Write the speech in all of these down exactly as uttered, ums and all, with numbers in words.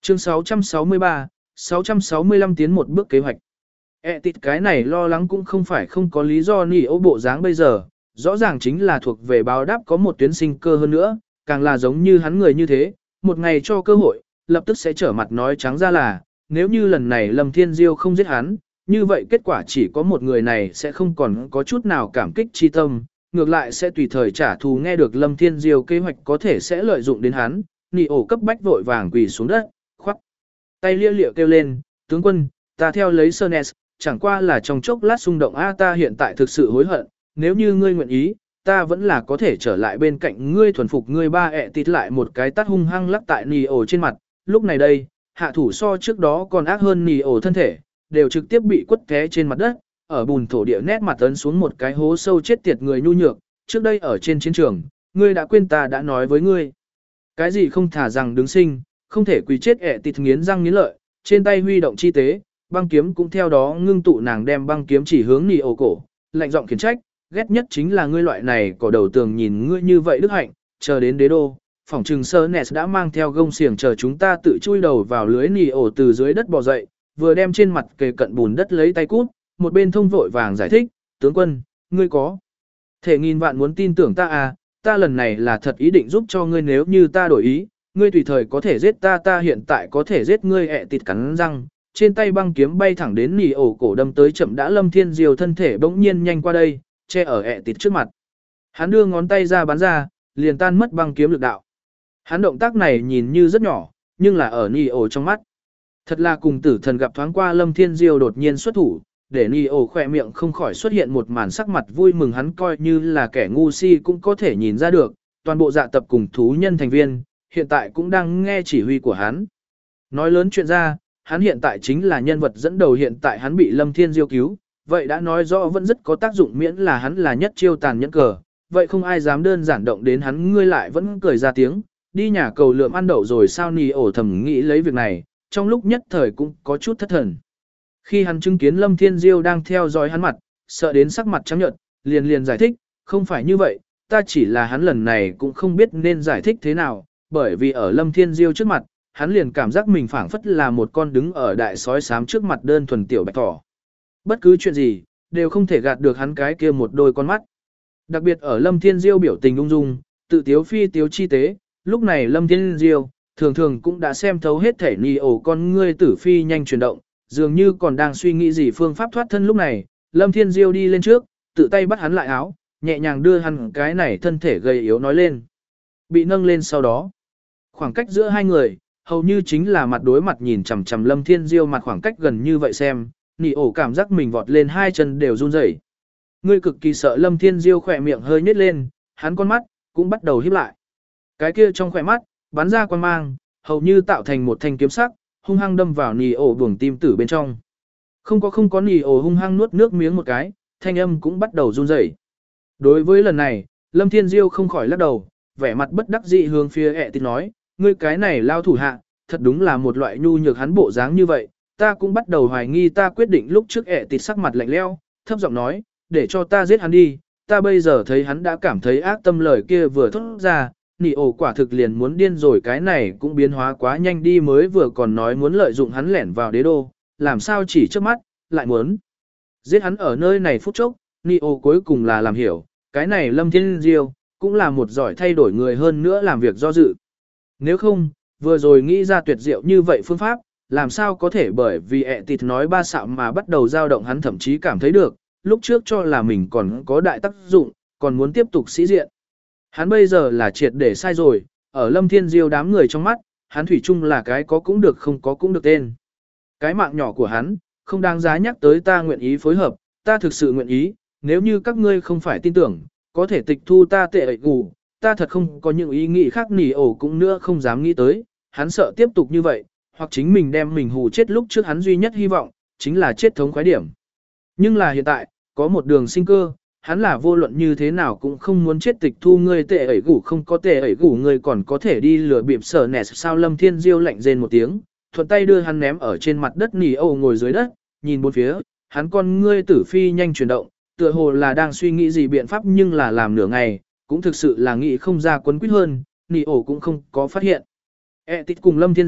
Chương sáu trăm sáu mươi ba, sáu trăm sáu mươi lăm tiến một bước kế hoạch. E tịt cái này lo lắng cũng không phải không có lý do nỉ ô bộ dáng bây giờ, rõ ràng chính là thuộc về báo đáp có một tuyến sinh cơ hơn nữa, càng là giống như hắn người như thế, một ngày cho cơ hội, lập tức sẽ trở mặt nói trắng ra là, nếu như lần này Lâm Thiên Diêu không giết hắn, như vậy kết quả chỉ có một người này sẽ không còn có chút nào cảm kích chi tâm, ngược lại sẽ tùy thời trả thù. Nghe được Lâm Thiên Diêu kế hoạch có thể sẽ lợi dụng đến hắn, nỉ ổ cấp bách vội vàng quỳ xuống đất, khoắc tay lia liệu kêu lên, tướng quân, ta theo lấy Sernes, chẳng qua là trong chốc lát xung động a ta hiện tại thực sự hối hận, nếu như ngươi nguyện ý, ta vẫn là có thể trở lại bên cạnh ngươi thuần phục ngươi. Ba ẹ tít lại một cái tát hung hăng lắc tại nỉ ổ trên mặt, lúc này đây, hạ thủ so trước đó còn ác hơn, nỉ ổ thân thể, đều trực tiếp bị quất té trên mặt đất, ở bùn thổ địa nét mặt ấn xuống một cái hố sâu chết tiệt người nhu nhược, trước đây ở trên chiến trường, ngươi đã quên ta đã nói với ngươi. Cái gì không thả rằng đứng sinh, không thể quỳ chết. Ẹ tít nghiến răng nghiến lợi, trên tay huy động chi tế, băng kiếm cũng theo đó ngưng tụ, nàng đem băng kiếm chỉ hướng nỉ ổ cổ, lạnh giọng khiển trách, ghét nhất chính là ngươi loại này cỏ đầu tường nhìn ngươi như vậy đức hạnh, chờ đến đế đô, phỏng trừng Sernes đã mang theo gông xiềng chờ chúng ta tự chui đầu vào lưới. Nỉ ổ từ dưới đất bò dậy, vừa đem trên mặt kề cận bùn đất lấy tay cút, một bên thông vội vàng giải thích, tướng quân, ngươi có thể nghìn vạn muốn tin tưởng ta à, ta lần này là thật ý định giúp cho ngươi, nếu như ta đổi ý, ngươi tùy thời có thể giết ta, ta hiện tại có thể giết ngươi. Ẹ tịt cắn răng, trên tay băng kiếm bay thẳng đến nỉ ổ cổ đâm tới. Chậm đã, Lâm Thiên Diêu thân thể bỗng nhiên nhanh qua đây, che ở ẹ tịt trước mặt. Hắn đưa ngón tay ra bắn ra, liền tan mất băng kiếm lực đạo. Hắn động tác này nhìn như rất nhỏ, nhưng là ở nỉ ổ trong mắt, thật là cùng tử thần gặp thoáng qua. Lâm Thiên Diêu đột nhiên xuất thủ, để nỉ ổ khỏe miệng không khỏi xuất hiện một màn sắc mặt vui mừng. Hắn coi như là kẻ ngu si cũng có thể nhìn ra được, toàn bộ dạ tập cùng thú nhân thành viên, hiện tại cũng đang nghe chỉ huy của hắn. Nói lớn chuyện ra, hắn hiện tại chính là nhân vật dẫn đầu, hiện tại hắn bị Lâm Thiên Diêu cứu, vậy đã nói rõ vẫn rất có tác dụng, miễn là hắn là nhất chiêu tàn nhẫn cờ, vậy không ai dám đơn giản động đến hắn. Ngươi lại vẫn cười ra tiếng, đi nhà cầu lượm ăn đậu rồi sao? Nỉ ổ thầm nghĩ lấy việc này, trong lúc nhất thời cũng có chút thất thần. Khi hắn chứng kiến Lâm Thiên Diêu đang theo dõi hắn mặt, sợ đến sắc mặt trắng nhợt, liền liền giải thích, không phải như vậy, ta chỉ là hắn lần này cũng không biết nên giải thích thế nào, bởi vì ở Lâm Thiên Diêu trước mặt, hắn liền cảm giác mình phảng phất là một con đứng ở đại sói xám trước mặt đơn thuần tiểu bạch thỏ. Bất cứ chuyện gì, đều không thể gạt được hắn cái kia một đôi con mắt. Đặc biệt ở Lâm Thiên Diêu biểu tình ung dung, tự tiếu phi tiếu chi tế, lúc này Lâm Thiên Diêu thường thường cũng đã xem thấu hết thể. Nỉ ổ con ngươi tử phi nhanh chuyển động, dường như còn đang suy nghĩ gì phương pháp thoát thân. Lúc này, Lâm Thiên Diêu đi lên trước, tự tay bắt hắn lại áo, nhẹ nhàng đưa hắn cái này thân thể gầy yếu nói lên. Bị nâng lên sau đó, khoảng cách giữa hai người, hầu như chính là mặt đối mặt nhìn chằm chằm Lâm Thiên Diêu mặt, khoảng cách gần như vậy xem, nỉ ổ cảm giác mình vọt lên hai chân đều run rẩy. Ngươi cực kỳ sợ. Lâm Thiên Diêu khỏe miệng hơi nhếch lên, hắn con mắt cũng bắt đầu híp lại. Cái kia trong khỏe mắt bắn ra quang mang, hầu như tạo thành một thanh kiếm sắc, hung hăng đâm vào nỉ ổ buồng tim tử bên trong. Không có không có nỉ ổ hung hăng nuốt nước miếng một cái, thanh âm cũng bắt đầu run rẩy. Đối với lần này, Lâm Thiên Diêu không khỏi lắc đầu, vẻ mặt bất đắc dĩ hướng phía ẹ tịt nói, ngươi cái này lao thủ hạ, thật đúng là một loại nhu nhược. Hắn bộ dáng như vậy, ta cũng bắt đầu hoài nghi. Ta quyết định lúc trước. Ẹ tịt sắc mặt lạnh lẽo, thấp giọng nói, để cho ta giết hắn đi, ta bây giờ thấy hắn đã cảm thấy ác tâm. Lời kia vừa thốt ra, nỉ ổ quả thực liền muốn điên rồi, cái này cũng biến hóa quá nhanh đi, mới vừa còn nói muốn lợi dụng hắn lẻn vào đế đô, làm sao chỉ trước mắt, lại muốn giết hắn ở nơi này phút chốc. Nỉ ổ cuối cùng là làm hiểu, cái này Lâm Thiên Diêu cũng là một giỏi thay đổi người, hơn nữa làm việc do dự. Nếu không, vừa rồi nghĩ ra tuyệt diệu như vậy phương pháp, làm sao có thể bởi vì ẹ tịt nói ba xạo mà bắt đầu dao động. Hắn thậm chí cảm thấy được, lúc trước cho là mình còn có đại tác dụng, còn muốn tiếp tục sĩ diện. Hắn bây giờ là triệt để sai rồi, ở Lâm Thiên Diêu đám người trong mắt, hắn thủy chung là cái có cũng được không có cũng được tên. Cái mạng nhỏ của hắn, không đáng giá nhắc tới. Ta nguyện ý phối hợp, ta thực sự nguyện ý, nếu như các ngươi không phải tin tưởng, có thể tịch thu ta tệ ẩy gù, ta thật không có những ý nghĩ khác. Nỉ ổ cũng nữa không dám nghĩ tới, hắn sợ tiếp tục như vậy, hoặc chính mình đem mình hù chết. Lúc trước hắn duy nhất hy vọng, chính là chết thống khoái điểm. Nhưng là hiện tại, có một đường sinh cơ, hắn là vô luận như thế nào cũng không muốn chết. Tịch thu ngươi tệ ẩy gù, không có tệ ẩy gù ngươi còn có thể đi lừa bịp sở nẻ sao? Lâm Thiên Diêu lạnh rên một tiếng, thuận tay đưa hắn ném ở trên mặt đất. Nỉ ổ ngồi dưới đất, nhìn bốn phía, hắn con ngươi tử phi nhanh chuyển động, tựa hồ là đang suy nghĩ gì biện pháp, nhưng là làm nửa ngày, cũng thực sự là nghĩ không ra quấn quýt hơn. Nỉ ổ cũng không có phát hiện ẹ tịt cùng Lâm Thiên Diêu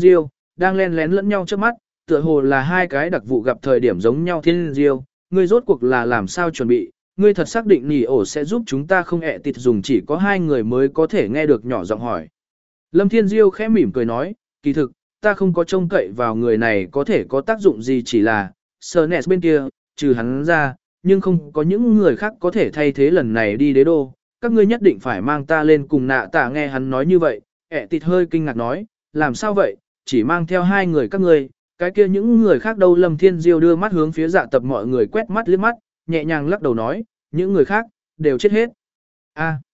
đang len lén lẫn nhau trước mắt, tựa hồ là hai cái đặc vụ gặp thời điểm giống nhau thiên diêu, ngươi rốt cuộc là làm sao chuẩn bị, ngươi thật xác định nỉ ổ sẽ giúp chúng ta không ẹ tịt dùng chỉ có hai người mới có thể nghe được nhỏ giọng hỏi. Lâm Thiên Diêu khẽ mỉm cười nói, kỳ thực, ta không có trông cậy vào người này có thể có tác dụng gì chỉ là, Sernes bên kia, trừ hắn ra, nhưng không có những người khác có thể thay thế lần này đi đế đô, các ngươi nhất định phải mang ta lên cùng nạ tạ nghe hắn nói như vậy, ẹ tịt hơi kinh ngạc nói, làm sao vậy, chỉ mang theo hai người các ngươi, cái kia những người khác đâu. Lâm Thiên Diêu đưa mắt hướng phía dạ tập mọi người quét mắt liếc mắt, nhẹ nhàng lắc đầu nói, những người khác, đều chết hết. A.